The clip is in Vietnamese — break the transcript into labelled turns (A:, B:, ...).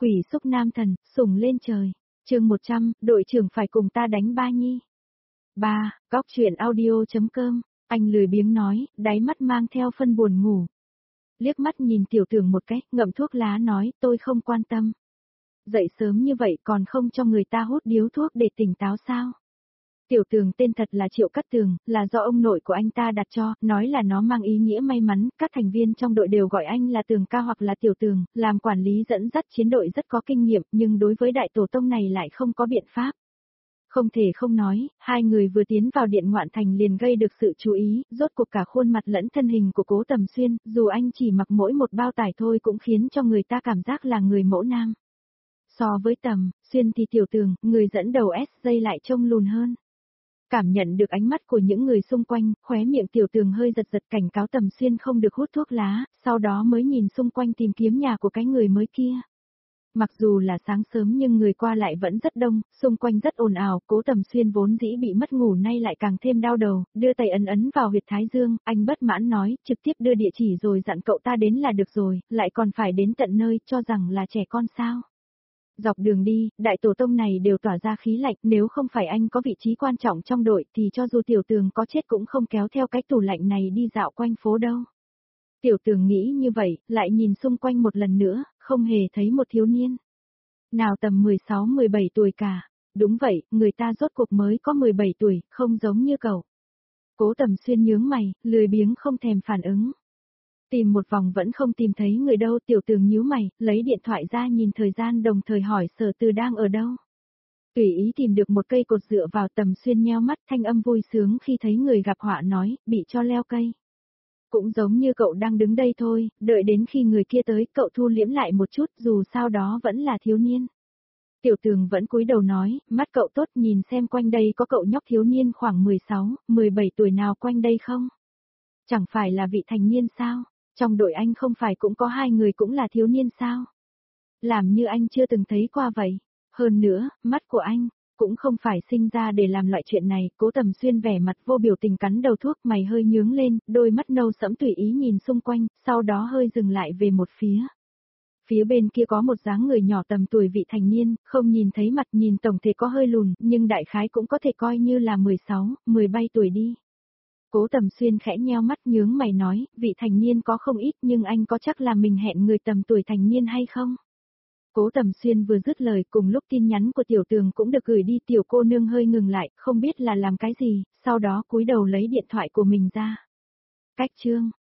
A: Quỷ xúc nam thần, sủng lên trời. Chương 100, đội trưởng phải cùng ta đánh ba nhi. 3. Góc truyện audio.com. Anh lười biếng nói, đáy mắt mang theo phân buồn ngủ. Liếc mắt nhìn tiểu tưởng một cái, ngậm thuốc lá nói, tôi không quan tâm. Dậy sớm như vậy còn không cho người ta hút điếu thuốc để tỉnh táo sao? Tiểu Tường tên thật là Triệu Cát Tường, là do ông nội của anh ta đặt cho, nói là nó mang ý nghĩa may mắn, các thành viên trong đội đều gọi anh là Tường ca hoặc là Tiểu Tường, làm quản lý dẫn dắt chiến đội rất có kinh nghiệm, nhưng đối với đại tổ tông này lại không có biện pháp. Không thể không nói, hai người vừa tiến vào điện ngoạn thành liền gây được sự chú ý, rốt cuộc cả khuôn mặt lẫn thân hình của Cố Tầm Xuyên, dù anh chỉ mặc mỗi một bao tải thôi cũng khiến cho người ta cảm giác là người mẫu nam. So với Tầm Xuyên thì Tiểu Tường, người dẫn đầu SJ lại trông lùn hơn. Cảm nhận được ánh mắt của những người xung quanh, khóe miệng Tiểu Tường hơi giật giật cảnh cáo Tầm Xuyên không được hút thuốc lá, sau đó mới nhìn xung quanh tìm kiếm nhà của cái người mới kia. Mặc dù là sáng sớm nhưng người qua lại vẫn rất đông, xung quanh rất ồn ào, Cố Tầm Xuyên vốn dĩ bị mất ngủ nay lại càng thêm đau đầu, đưa tay ấn ấn vào huyệt thái dương, anh bất mãn nói, trực tiếp đưa địa chỉ rồi dặn cậu ta đến là được rồi, lại còn phải đến tận nơi, cho rằng là trẻ con sao. Dọc đường đi, đại tổ tông này đều tỏa ra khí lạnh, nếu không phải anh có vị trí quan trọng trong đội thì cho dù Tiểu Tường có chết cũng không kéo theo cái tủ lạnh này đi dạo quanh phố đâu. Tiểu Tường nghĩ như vậy, lại nhìn xung quanh một lần nữa, không hề thấy một thiếu niên. Nào tầm 16-17 tuổi cả. Đúng vậy, người ta rốt cuộc mới có 17 tuổi, không giống như cậu. Cố Tầm Xuyên nhướng mày, lười biếng không thèm phản ứng. Tìm một vòng vẫn không tìm thấy người đâu, Tiểu Tường nhíu mày, lấy điện thoại ra nhìn thời gian đồng thời hỏi Sở Từ đang ở đâu. Tùy ý tìm được một cây cột dựa vào, Tầm Xuyên nheo mắt, thanh âm vui sướng khi thấy người gặp họa nói, bị cho leo cây. Cũng giống như cậu đang đứng đây thôi, đợi đến khi người kia tới, cậu thu liễm lại một chút, dù sao đó vẫn là thiếu niên. Tiểu Tường vẫn cúi đầu nói, mắt cậu tốt, nhìn xem quanh đây có cậu nhóc thiếu niên khoảng 16-17 tuổi nào quanh đây không? Chẳng phải là vị thành niên sao? Trong đội anh không phải cũng có hai người cũng là thiếu niên sao? Làm như anh chưa từng thấy qua vậy. Hơn nữa, mắt của anh cũng không phải sinh ra để làm loại chuyện này. Cố Tầm Xuyên vẻ mặt vô biểu tình cắn đầu thuốc, mày hơi nhướng lên, đôi mắt nâu sẫm tùy ý nhìn xung quanh, sau đó hơi dừng lại về một phía. Phía bên kia có một dáng người nhỏ tầm tuổi vị thành niên, không nhìn thấy mặt, nhìn tổng thể có hơi lùn, nhưng đại khái cũng có thể coi như là 16-17 tuổi đi. Cố Tầm Xuyên khẽ nheo mắt nhướng mày nói, vị thành niên có không ít nhưng anh có chắc là mình hẹn người tầm tuổi thành niên hay không? Cố Tầm Xuyên vừa dứt lời cùng lúc tin nhắn của Tiểu Tường cũng được gửi đi, tiểu cô nương hơi ngừng lại, không biết là làm cái gì, sau đó cúi đầu lấy điện thoại của mình ra. Cách chương